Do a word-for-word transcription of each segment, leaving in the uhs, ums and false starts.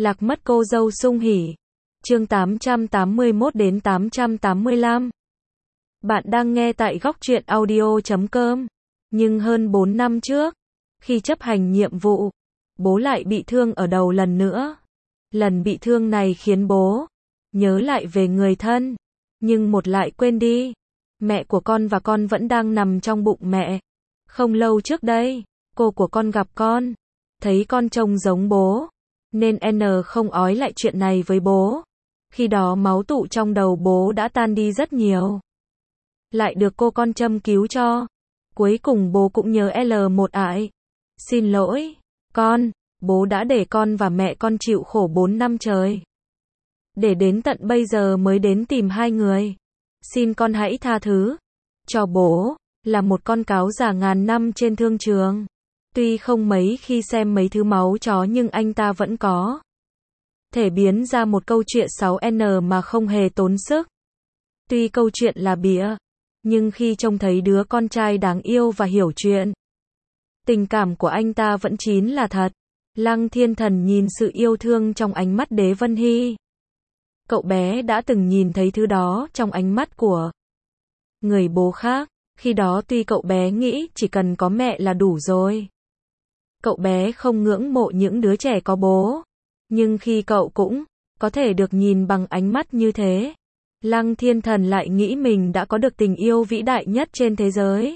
Lạc mất cô dâu sung hỉ. Chương tám trăm tám mươi mốt đến tám trăm tám mươi lăm. Bạn đang nghe tại góc truyện audio chấm com. Nhưng hơn bốn năm trước, khi chấp hành nhiệm vụ, bố lại bị thương ở đầu lần nữa. Lần bị thương này khiến bố nhớ lại về người thân, nhưng một lại quên đi. Mẹ của con và con vẫn đang nằm trong bụng mẹ. Không lâu trước đây, cô của con gặp con, thấy con trông giống bố, nên N không ói lại chuyện này với bố. Khi đó máu tụ trong đầu bố đã tan đi rất nhiều. Lại được cô con châm cứu cho. Cuối cùng bố cũng nhớ L một ải. Xin lỗi, con, bố đã để con và mẹ con chịu khổ bốn năm trời. Để đến tận bây giờ mới đến tìm hai người. Xin con hãy tha thứ cho bố, là một con cáo già ngàn năm trên thương trường. Tuy không mấy khi xem mấy thứ máu chó nhưng anh ta vẫn có thể biến ra một câu chuyện sáu N mà không hề tốn sức. Tuy câu chuyện là bịa, nhưng khi trông thấy đứa con trai đáng yêu và hiểu chuyện, tình cảm của anh ta vẫn chín là thật. Lăng Thiên Thần nhìn sự yêu thương trong ánh mắt Đế Vân Hy. Cậu bé đã từng nhìn thấy thứ đó trong ánh mắt của người bố khác. Khi đó tuy cậu bé nghĩ chỉ cần có mẹ là đủ rồi. Cậu bé không ngưỡng mộ những đứa trẻ có bố. Nhưng khi cậu cũng có thể được nhìn bằng ánh mắt như thế, Lăng Thiên Thần lại nghĩ mình đã có được tình yêu vĩ đại nhất trên thế giới.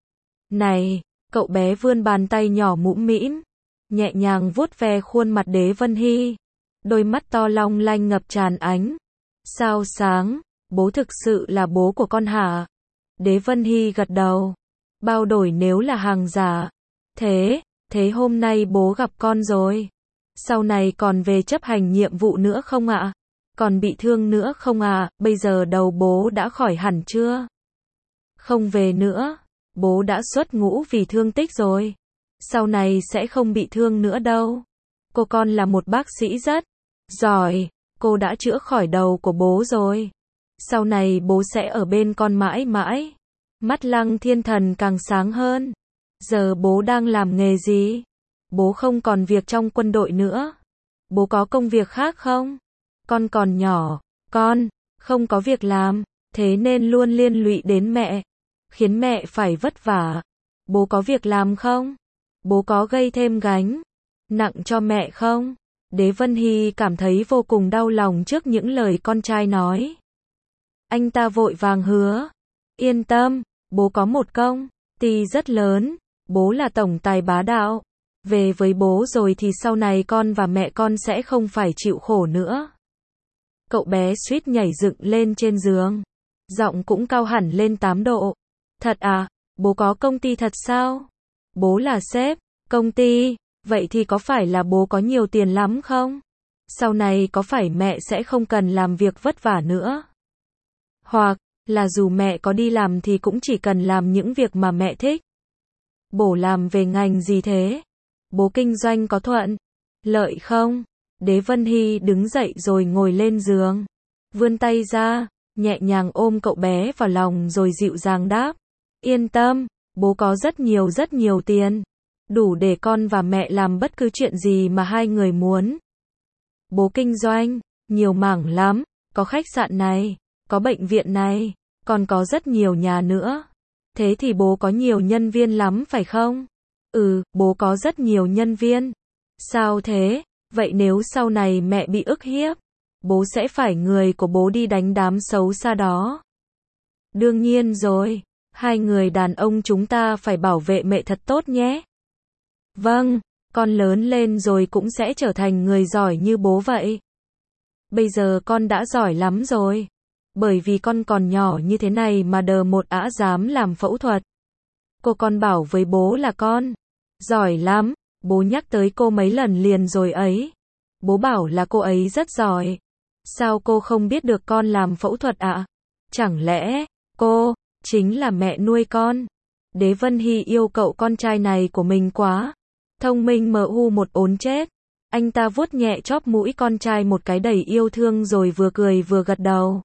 Này, cậu bé vươn bàn tay nhỏ mũm mĩm, nhẹ nhàng vuốt ve khuôn mặt Đế Vân Hy. Đôi mắt to long lanh ngập tràn ánh sao sáng. Bố thực sự là bố của con hả? Đế Vân Hy gật đầu. Bao đổi nếu là hàng giả. Thế, thế hôm nay bố gặp con rồi. Sau này còn về chấp hành nhiệm vụ nữa không ạ? Còn bị thương nữa không ạ? Bây giờ đầu bố đã khỏi hẳn chưa? Không về nữa. Bố đã xuất ngũ vì thương tích rồi. Sau này sẽ không bị thương nữa đâu. Cô con là một bác sĩ rất giỏi. Cô đã chữa khỏi đầu của bố rồi. Sau này bố sẽ ở bên con mãi mãi. Mắt Lăng Thiên Thần càng sáng hơn. Giờ bố đang làm nghề gì? Bố không còn việc trong quân đội nữa. Bố có công việc khác không? Con còn nhỏ, con không có việc làm, thế nên luôn liên lụy đến mẹ, khiến mẹ phải vất vả. Bố có việc làm không? Bố có gây thêm gánh nặng cho mẹ không? Đế Vân Hy cảm thấy vô cùng đau lòng trước những lời con trai nói. Anh ta vội vàng hứa, yên tâm, bố có một công ty rất lớn, bố là tổng tài bá đạo. Về với bố rồi thì sau này con và mẹ con sẽ không phải chịu khổ nữa. Cậu bé suýt nhảy dựng lên trên giường. Giọng cũng cao hẳn lên tám độ. Thật à, bố có công ty thật sao? Bố là sếp, công ty, vậy thì có phải là bố có nhiều tiền lắm không? Sau này có phải mẹ sẽ không cần làm việc vất vả nữa? Hoặc là dù mẹ có đi làm thì cũng chỉ cần làm những việc mà mẹ thích. Bố làm về ngành gì thế? Bố kinh doanh có thuận lợi không? Đế Vân Hy đứng dậy rồi ngồi lên giường, vươn tay ra, nhẹ nhàng ôm cậu bé vào lòng rồi dịu dàng đáp. Yên tâm, bố có rất nhiều rất nhiều tiền, đủ để con và mẹ làm bất cứ chuyện gì mà hai người muốn. Bố kinh doanh nhiều mảng lắm, có khách sạn này, có bệnh viện này, còn có rất nhiều nhà nữa. Thế thì bố có nhiều nhân viên lắm phải không? Ừ, bố có rất nhiều nhân viên. Sao thế? Vậy nếu sau này mẹ bị ức hiếp, bố sẽ phải người của bố đi đánh đám xấu xa đó. Đương nhiên rồi, hai người đàn ông chúng ta phải bảo vệ mẹ thật tốt nhé. Vâng, con lớn lên rồi cũng sẽ trở thành người giỏi như bố vậy. Bây giờ con đã giỏi lắm rồi. Bởi vì con còn nhỏ như thế này mà đờ một ả dám làm phẫu thuật. Cô con bảo với bố là con giỏi lắm. Bố nhắc tới cô mấy lần liền rồi ấy. Bố bảo là cô ấy rất giỏi. Sao cô không biết được con làm phẫu thuật ạ? À? Chẳng lẽ cô chính là mẹ nuôi con? Đế Vân Hy yêu cậu con trai này của mình quá. Thông minh mờ u một ốn chết. Anh ta vuốt nhẹ chóp mũi con trai một cái đầy yêu thương rồi vừa cười vừa gật đầu.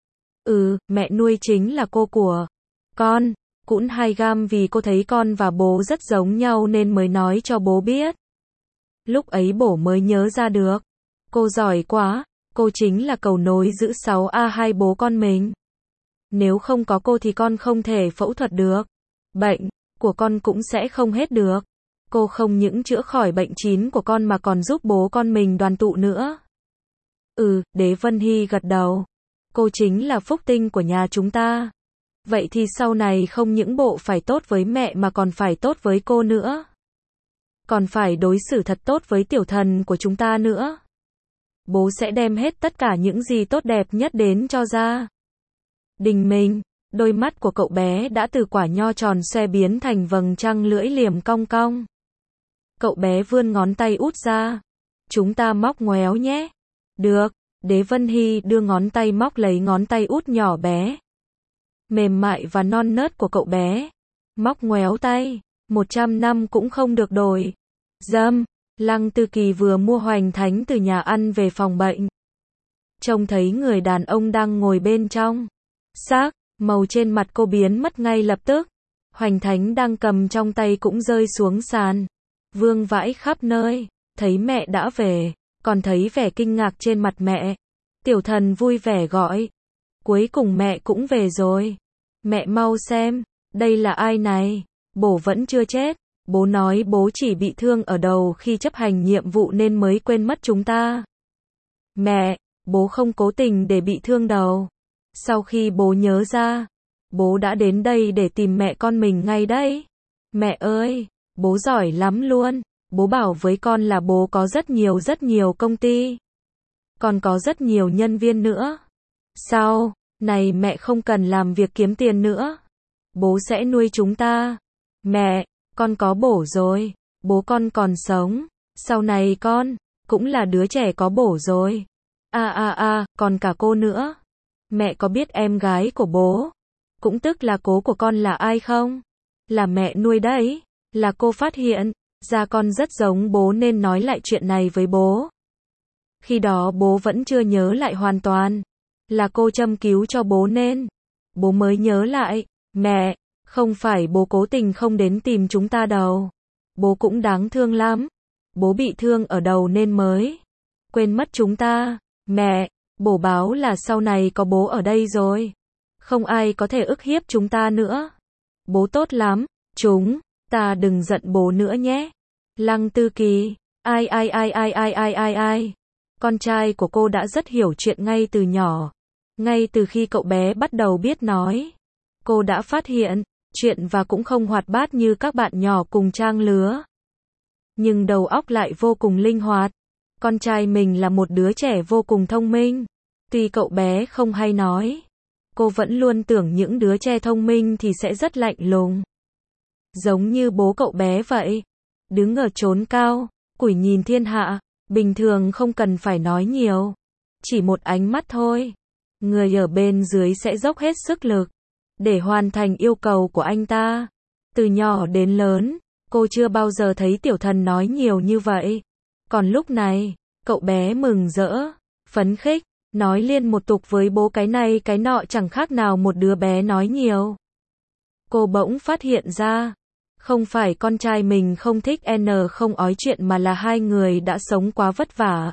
Ừ, mẹ nuôi chính là cô của con. Cũng hay gam vì cô thấy con và bố rất giống nhau nên mới nói cho bố biết. Lúc ấy bố mới nhớ ra được. Cô giỏi quá, cô chính là cầu nối giữa sáu a hai bố con mình. Nếu không có cô thì con không thể phẫu thuật được. Bệnh của con cũng sẽ không hết được. Cô không những chữa khỏi bệnh chín của con mà còn giúp bố con mình đoàn tụ nữa. Ừ, Đế Vân Hy gật đầu. Cô chính là phúc tinh của nhà chúng ta. Vậy thì sau này không những bộ phải tốt với mẹ mà còn phải tốt với cô nữa. Còn phải đối xử thật tốt với tiểu thần của chúng ta nữa. Bố sẽ đem hết tất cả những gì tốt đẹp nhất đến cho gia đình mình. Đôi mắt của cậu bé đã từ quả nho tròn xoe biến thành vầng trăng lưỡi liềm cong cong. Cậu bé vươn ngón tay út ra. Chúng ta móc ngoéo nhé. Được, Đế Vân Hy đưa ngón tay móc lấy ngón tay út nhỏ bé, mềm mại và non nớt của cậu bé. Móc ngoéo tay, một trăm năm cũng không được đổi. Dâm, Lăng Tư Kỳ vừa mua hoành thánh từ nhà ăn về phòng bệnh. Trông thấy người đàn ông đang ngồi bên trong. Sắc, màu trên mặt cô biến mất ngay lập tức. Hoành thánh đang cầm trong tay cũng rơi xuống sàn. Vương vãi khắp nơi, thấy mẹ đã về, còn thấy vẻ kinh ngạc trên mặt mẹ. Tiểu thần vui vẻ gọi. Cuối cùng mẹ cũng về rồi. Mẹ mau xem, đây là ai này? Bố vẫn chưa chết. Bố nói bố chỉ bị thương ở đầu khi chấp hành nhiệm vụ nên mới quên mất chúng ta. Mẹ, bố không cố tình để bị thương đầu. Sau khi bố nhớ ra, bố đã đến đây để tìm mẹ con mình ngay đấy. Mẹ ơi, bố giỏi lắm luôn. Bố bảo với con là bố có rất nhiều rất nhiều công ty. Còn có rất nhiều nhân viên nữa. Sau này mẹ không cần làm việc kiếm tiền nữa. Bố sẽ nuôi chúng ta. Mẹ, con có bổ rồi. Bố con còn sống. Sau này con cũng là đứa trẻ có bổ rồi. À à à, còn cả cô nữa. Mẹ có biết em gái của bố, cũng tức là cố của con là ai không? Là mẹ nuôi đấy. Là cô phát hiện ra con rất giống bố nên nói lại chuyện này với bố. Khi đó bố vẫn chưa nhớ lại hoàn toàn. Là cô châm cứu cho bố nên bố mới nhớ lại. Mẹ, không phải bố cố tình không đến tìm chúng ta đâu. Bố cũng đáng thương lắm. Bố bị thương ở đầu nên mới quên mất chúng ta. Mẹ, bố báo là sau này có bố ở đây rồi, không ai có thể ức hiếp chúng ta nữa. Bố tốt lắm. Chúng ta đừng giận bố nữa nhé. Lăng Tư Kỳ, ai ai ai ai ai ai ai ai. Con trai của cô đã rất hiểu chuyện ngay từ nhỏ. Ngay từ khi cậu bé bắt đầu biết nói, cô đã phát hiện chuyện và cũng không hoạt bát như các bạn nhỏ cùng trang lứa. Nhưng đầu óc lại vô cùng linh hoạt. Con trai mình là một đứa trẻ vô cùng thông minh. Tuy cậu bé không hay nói, cô vẫn luôn tưởng những đứa trẻ thông minh thì sẽ rất lạnh lùng. Giống như bố cậu bé vậy. Đứng ở chốn cao, củi nhìn thiên hạ, bình thường không cần phải nói nhiều. Chỉ một ánh mắt thôi. Người ở bên dưới sẽ dốc hết sức lực để hoàn thành yêu cầu của anh ta. Từ nhỏ đến lớn, cô chưa bao giờ thấy tiểu thần nói nhiều như vậy. Còn lúc này, cậu bé mừng rỡ, phấn khích, nói liên một tục với bố cái này cái nọ chẳng khác nào một đứa bé nói nhiều. Cô bỗng phát hiện ra, không phải con trai mình không thích N không ói chuyện mà là hai người đã sống quá vất vả.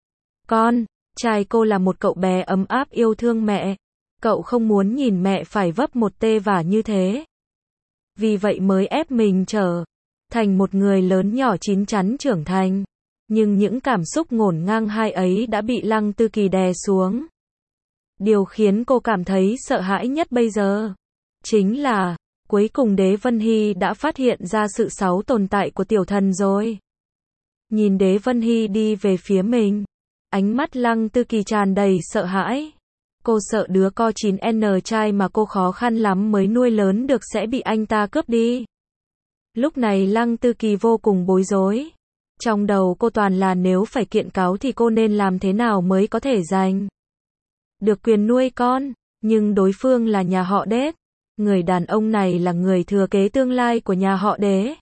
Con trai cô là một cậu bé ấm áp yêu thương mẹ. Cậu không muốn nhìn mẹ phải vấp một tê vả như thế. Vì vậy mới ép mình trở thành một người lớn nhỏ chín chắn trưởng thành. Nhưng những cảm xúc ngổn ngang hai ấy đã bị Lăng Tư Kỳ đè xuống. Điều khiến cô cảm thấy sợ hãi nhất bây giờ chính là cuối cùng Đế Vân Hy đã phát hiện ra sự xấu tồn tại của tiểu thần rồi. Nhìn Đế Vân Hy đi về phía mình, ánh mắt Lăng Tư Kỳ tràn đầy sợ hãi. Cô sợ đứa con chín N trai mà cô khó khăn lắm mới nuôi lớn được sẽ bị anh ta cướp đi. Lúc này Lăng Tư Kỳ vô cùng bối rối. Trong đầu cô toàn là nếu phải kiện cáo thì cô nên làm thế nào mới có thể giành được quyền nuôi con. Nhưng đối phương là nhà họ Đế. Người đàn ông này là người thừa kế tương lai của nhà họ Đế.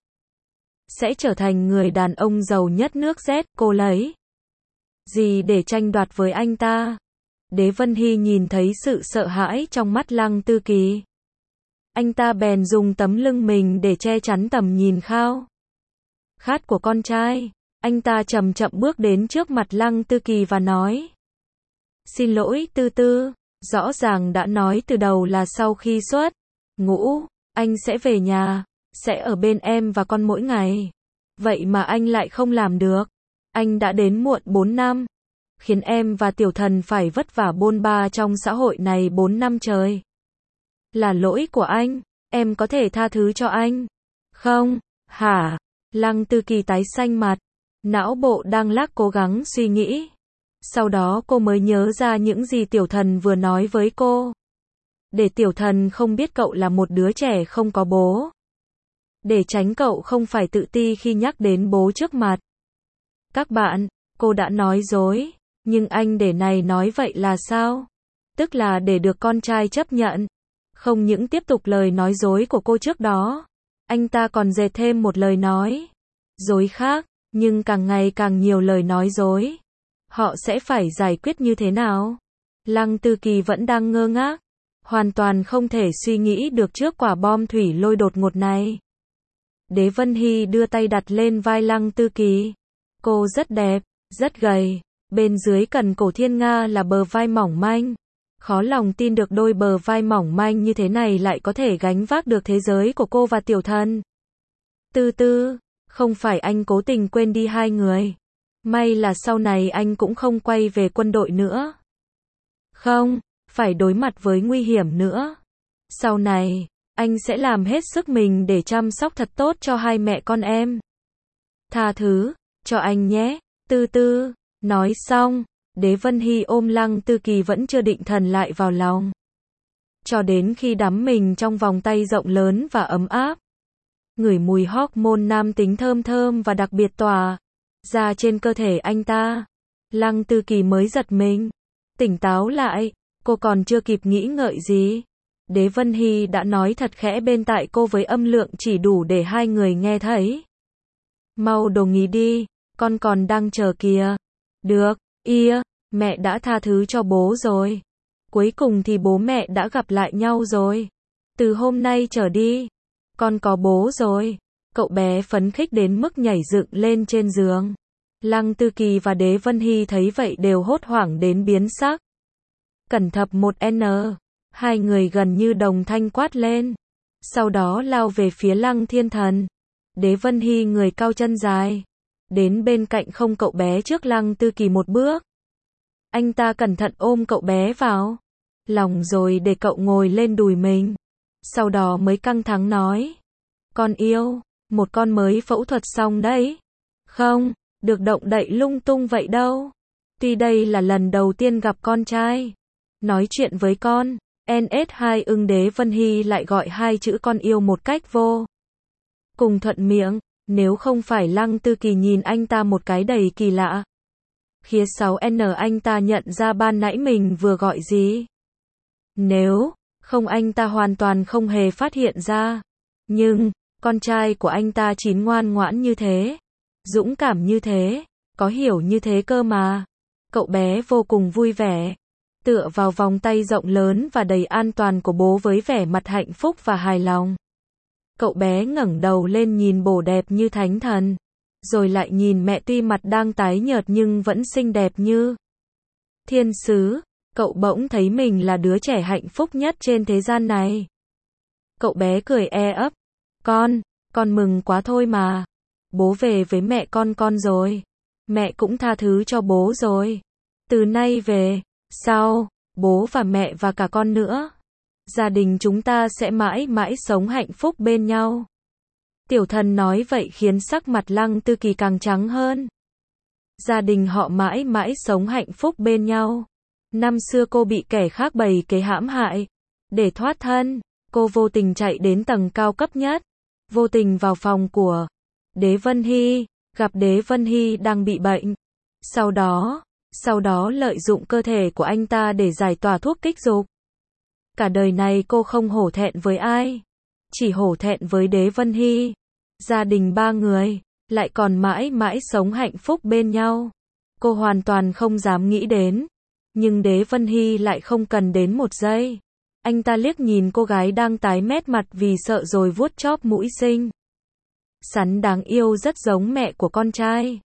Sẽ trở thành người đàn ông giàu nhất nước Z. Cô lấy gì để tranh đoạt với anh ta? Đế Vân Hy nhìn thấy sự sợ hãi trong mắt Lăng Tư Kỳ. Anh ta bèn dùng tấm lưng mình để che chắn tầm nhìn khao khát của con trai. Anh ta chậm chậm bước đến trước mặt Lăng Tư Kỳ và nói. Xin lỗi Tư Tư, rõ ràng đã nói từ đầu là sau khi xuất ngũ, anh sẽ về nhà, sẽ ở bên em và con mỗi ngày. Vậy mà anh lại không làm được. Anh đã đến muộn bốn năm, khiến em và Tiểu Thần phải vất vả bôn ba trong xã hội này bốn năm trời. Là lỗi của anh, em có thể tha thứ cho anh. Không, hả? Lăng Tư Kỳ tái xanh mặt, não bộ đang lác cố gắng suy nghĩ. Sau đó cô mới nhớ ra những gì Tiểu Thần vừa nói với cô. Để Tiểu Thần không biết cậu là một đứa trẻ không có bố. Để tránh cậu không phải tự ti khi nhắc đến bố trước mặt. Các bạn, cô đã nói dối, nhưng anh để này nói vậy là sao? Tức là để được con trai chấp nhận. Không những tiếp tục lời nói dối của cô trước đó, anh ta còn dệt thêm một lời nói dối khác, nhưng càng ngày càng nhiều lời nói dối. Họ sẽ phải giải quyết như thế nào? Lăng Tư Kỳ vẫn đang ngơ ngác, hoàn toàn không thể suy nghĩ được trước quả bom thủy lôi đột ngột này. Đế Vân Hy đưa tay đặt lên vai Lăng Tư Kỳ. Cô rất đẹp, rất gầy, bên dưới cần cổ thiên nga là bờ vai mỏng manh. Khó lòng tin được đôi bờ vai mỏng manh như thế này lại có thể gánh vác được thế giới của cô và Tiểu Thần. Tư Tư, không phải anh cố tình quên đi hai người. May là sau này anh cũng không quay về quân đội nữa. Không, phải đối mặt với nguy hiểm nữa. Sau này, anh sẽ làm hết sức mình để chăm sóc thật tốt cho hai mẹ con em. Tha thứ cho anh nhé, Tư Tư. Nói xong, Đế Vân Hy ôm Lăng Tư Kỳ vẫn chưa định thần lại vào lòng. Cho đến khi đắm mình trong vòng tay rộng lớn và ấm áp. Ngửi mùi hormone nam tính thơm thơm và đặc biệt tỏa ra trên cơ thể anh ta. Lăng Tư Kỳ mới giật mình. Tỉnh táo lại, cô còn chưa kịp nghĩ ngợi gì. Đế Vân Hy đã nói thật khẽ bên tai cô với âm lượng chỉ đủ để hai người nghe thấy. Mau đồng ý đi, con còn đang chờ kìa. Được, ia, mẹ đã tha thứ cho bố rồi. Cuối cùng thì bố mẹ đã gặp lại nhau rồi. Từ hôm nay trở đi, con có bố rồi. Cậu bé phấn khích đến mức nhảy dựng lên trên giường. Lăng Tư Kỳ và Đế Vân Hy thấy vậy đều hốt hoảng đến biến sắc. Cẩn thận một N. Hai người gần như đồng thanh quát lên. Sau đó lao về phía Lăng Thiên Thần. Đế Vân Hy người cao chân dài. Đến bên cạnh không cậu bé trước Lăng Tư Kỳ một bước. Anh ta cẩn thận ôm cậu bé vào lòng rồi để cậu ngồi lên đùi mình. Sau đó mới căng thẳng nói. Con yêu, một con mới phẫu thuật xong đấy. Không, được động đậy lung tung vậy đâu. Tuy đây là lần đầu tiên gặp con trai. Nói chuyện với con, N S hai ưng Đế Vân Hy lại gọi hai chữ con yêu một cách vô cùng thuận miệng. Nếu không phải Lăng Tư Kỳ nhìn anh ta một cái đầy kỳ lạ. Khía sáu N anh ta nhận ra ban nãy mình vừa gọi gì. Nếu không anh ta hoàn toàn không hề phát hiện ra. Nhưng, con trai của anh ta chín ngoan ngoãn như thế. Dũng cảm như thế. Có hiểu như thế cơ mà. Cậu bé vô cùng vui vẻ. Tựa vào vòng tay rộng lớn và đầy an toàn của bố với vẻ mặt hạnh phúc và hài lòng. Cậu bé ngẩng đầu lên nhìn bố đẹp như thánh thần. Rồi lại nhìn mẹ tuy mặt đang tái nhợt nhưng vẫn xinh đẹp như thiên sứ. Cậu bỗng thấy mình là đứa trẻ hạnh phúc nhất trên thế gian này. Cậu bé cười e ấp. Con, con mừng quá thôi mà. Bố về với mẹ con con rồi. Mẹ cũng tha thứ cho bố rồi. Từ nay về sau, bố và mẹ và cả con nữa. Gia đình chúng ta sẽ mãi mãi sống hạnh phúc bên nhau. Tiểu Thần nói vậy khiến sắc mặt Lăng Tư Kỳ càng trắng hơn. Gia đình họ mãi mãi sống hạnh phúc bên nhau. Năm xưa cô bị kẻ khác bày kế hãm hại. Để thoát thân, cô vô tình chạy đến tầng cao cấp nhất. Vô tình vào phòng của Đế Vân Hy, gặp Đế Vân Hy đang bị bệnh. Sau đó, sau đó lợi dụng cơ thể của anh ta để giải tỏa thuốc kích dục. Cả đời này cô không hổ thẹn với ai. Chỉ hổ thẹn với Đế Vân Hy. Gia đình ba người, lại còn mãi mãi sống hạnh phúc bên nhau. Cô hoàn toàn không dám nghĩ đến. Nhưng Đế Vân Hy lại không cần đến một giây. Anh ta liếc nhìn cô gái đang tái mét mặt vì sợ rồi vuốt chóp mũi xinh xắn đáng yêu rất giống mẹ của con trai.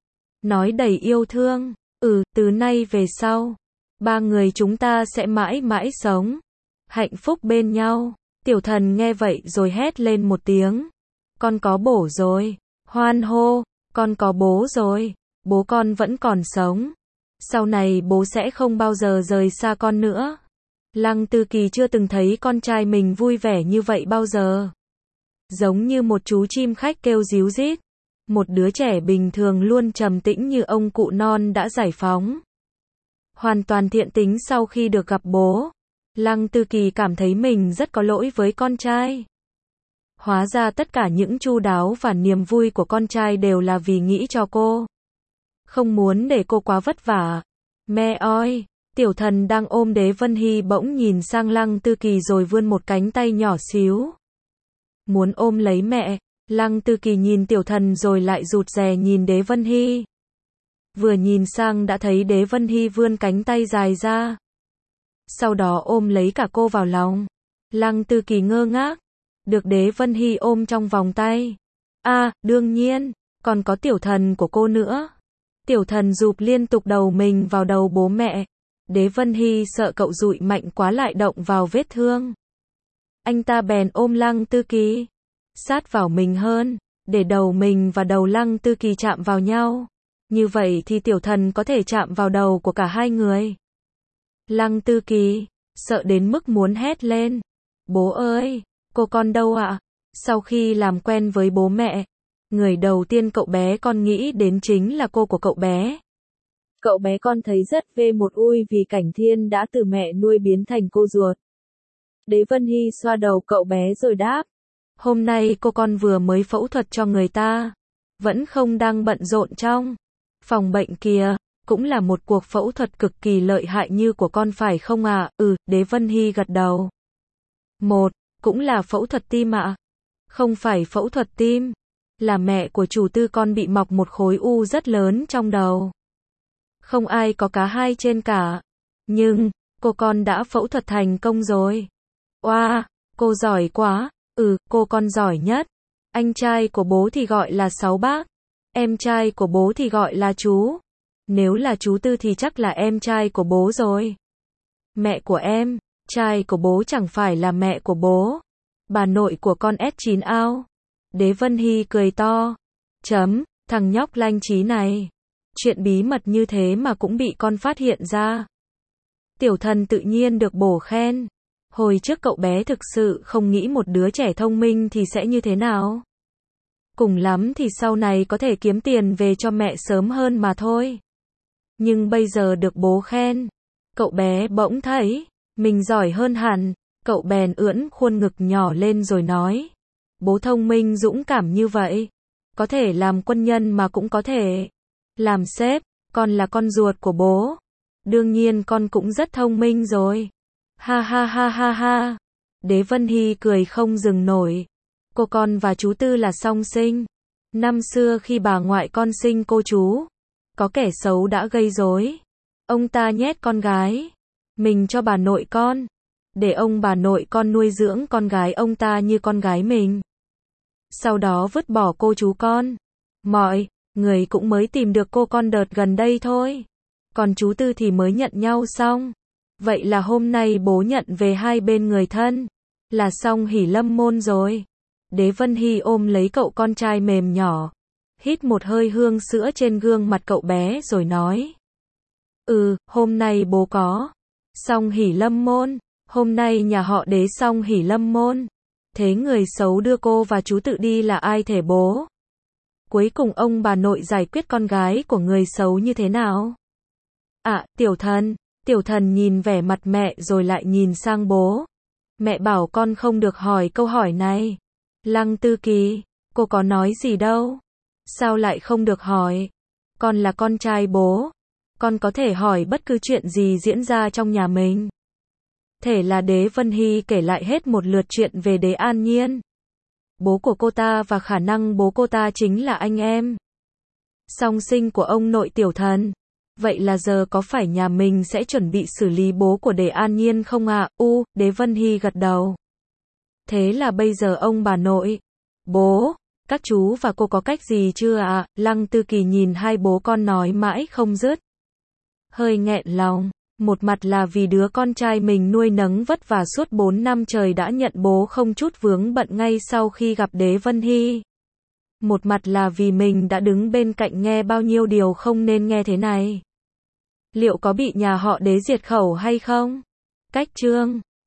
nói đầy yêu thương. Ừ, từ nay về sau, ba người chúng ta sẽ mãi mãi sống hạnh phúc bên nhau. Tiểu thần nghe vậy rồi hét lên một tiếng. Con có bổ rồi. Hoan hô, con có bố rồi. Bố con vẫn còn sống. Sau này bố sẽ không bao giờ rời xa con nữa. Lăng Tư Kỳ chưa từng thấy con trai mình vui vẻ như vậy bao giờ. Giống như một chú chim khách kêu ríu rít. Một đứa trẻ bình thường luôn trầm tĩnh như ông cụ non đã giải phóng. Hoàn toàn thiện tính sau khi được gặp bố. Lăng Tư Kỳ cảm thấy mình rất có lỗi với con trai. Hóa ra tất cả những chu đáo và niềm vui của con trai đều là vì nghĩ cho cô. Không muốn để cô quá vất vả. Mẹ ơi! Tiểu thần đang ôm Đế Vân Hy bỗng nhìn sang Lăng Tư Kỳ rồi vươn một cánh tay nhỏ xíu. Muốn ôm lấy mẹ. Lăng Tư Kỳ nhìn tiểu thần rồi lại rụt rè nhìn Đế Vân Hy. Vừa nhìn sang đã thấy Đế Vân Hy vươn cánh tay dài ra. Sau đó ôm lấy cả cô vào lòng. Lăng Tư Kỳ ngơ ngác. Được Đế Vân Hy ôm trong vòng tay. À, đương nhiên, còn có tiểu thần của cô nữa. Tiểu thần rụp liên tục đầu mình vào đầu bố mẹ. Đế Vân Hy sợ cậu dụi mạnh quá lại động vào vết thương. Anh ta bèn ôm Lăng Tư Kỳ sát vào mình hơn, để đầu mình và đầu Lăng Tư Kỳ chạm vào nhau. Như vậy thì tiểu thần có thể chạm vào đầu của cả hai người. Lăng Tư Kỳ sợ đến mức muốn hét lên. Bố ơi, cô con đâu ạ? Sau khi làm quen với bố mẹ, người đầu tiên cậu bé con nghĩ đến chính là cô của cậu bé. Cậu bé con thấy rất vê một ui vì Cảnh Thiên đã từ mẹ nuôi biến thành cô ruột. Đế Vân Hy xoa đầu cậu bé rồi đáp. Hôm nay cô con vừa mới phẫu thuật cho người ta. Vẫn không đang bận rộn trong phòng bệnh kìa. Cũng là một cuộc phẫu thuật cực kỳ lợi hại như của con phải không ạ? À? Ừ, Đế Vân Hy gật đầu. Một, cũng là phẫu thuật tim ạ? À? Không phải phẫu thuật tim. Là mẹ của chủ tư con bị mọc một khối u rất lớn trong đầu. Không ai có cả hai trên cả. Nhưng, cô con đã phẫu thuật thành công rồi. Oa, wow, cô giỏi quá. Ừ, cô con giỏi nhất. Anh trai của bố thì gọi là Sáu Bác. Em trai của bố thì gọi là chú. Nếu là chú Tư thì chắc là em trai của bố rồi. Mẹ của em, trai của bố chẳng phải là mẹ của bố. Bà nội của con ét chín ao. Đế Vân Hy cười to. Chấm, thằng nhóc lanh trí này. Chuyện bí mật như thế mà cũng bị con phát hiện ra. Tiểu thần tự nhiên được bổ khen. Hồi trước cậu bé thực sự không nghĩ một đứa trẻ thông minh thì sẽ như thế nào. Cùng lắm thì sau này có thể kiếm tiền về cho mẹ sớm hơn mà thôi. Nhưng bây giờ được bố khen, cậu bé bỗng thấy mình giỏi hơn hẳn. Cậu bèn ưỡn khuôn ngực nhỏ lên rồi nói. Bố thông minh dũng cảm như vậy. Có thể làm quân nhân mà cũng có thể làm sếp. Con là con ruột của bố. Đương nhiên con cũng rất thông minh rồi. Ha ha ha ha ha. Đế Vân Hy cười không dừng nổi. Cô con và chú Tư là song sinh. Năm xưa khi bà ngoại con sinh cô chú, có kẻ xấu đã gây rối. Ông ta nhét con gái mình cho bà nội con, để ông bà nội con nuôi dưỡng con gái ông ta như con gái mình. Sau đó vứt bỏ cô chú con. Mọi người cũng mới tìm được cô con đợt gần đây thôi. Còn chú Tư thì mới nhận nhau xong. Vậy là hôm nay bố nhận về hai bên người thân. Là xong hỉ lâm môn rồi. Đế Vân Hy ôm lấy cậu con trai mềm nhỏ. Hít một hơi hương sữa trên gương mặt cậu bé rồi nói. Ừ, hôm nay bố có xong hỉ lâm môn. Hôm nay nhà họ Đế xong hỉ lâm môn. Thế người xấu đưa cô và chú Tự đi là ai thể bố? Cuối cùng ông bà nội giải quyết con gái của người xấu như thế nào? À, tiểu thần. Tiểu thần nhìn vẻ mặt mẹ rồi lại nhìn sang bố. Mẹ bảo con không được hỏi câu hỏi này. Lăng Tư Kỳ, cô có nói gì đâu. Sao lại không được hỏi? Con là con trai bố. Con có thể hỏi bất cứ chuyện gì diễn ra trong nhà mình. Thể là Đế Vân Hy kể lại hết một lượt chuyện về Đế An Nhiên. Bố của cô ta và khả năng bố cô ta chính là anh em song sinh của ông nội tiểu thần. Vậy là giờ có phải nhà mình sẽ chuẩn bị xử lý bố của Đế An Nhiên không ạ? À? U, Đế Vân Hy gật đầu. Thế là bây giờ ông bà nội, bố, Các chú và cô có cách gì chưa ạ? À? Lăng Tư Kỳ nhìn hai bố con nói mãi không dứt. Hơi nghẹn lòng. Một mặt là vì đứa con trai mình nuôi nấng vất vả suốt bốn năm trời đã nhận bố không chút vướng bận ngay sau khi gặp Đế Vân Hy. Một mặt là vì mình đã đứng bên cạnh nghe bao nhiêu điều không nên nghe thế này. Liệu có bị nhà họ Đế diệt khẩu hay không? Cách chương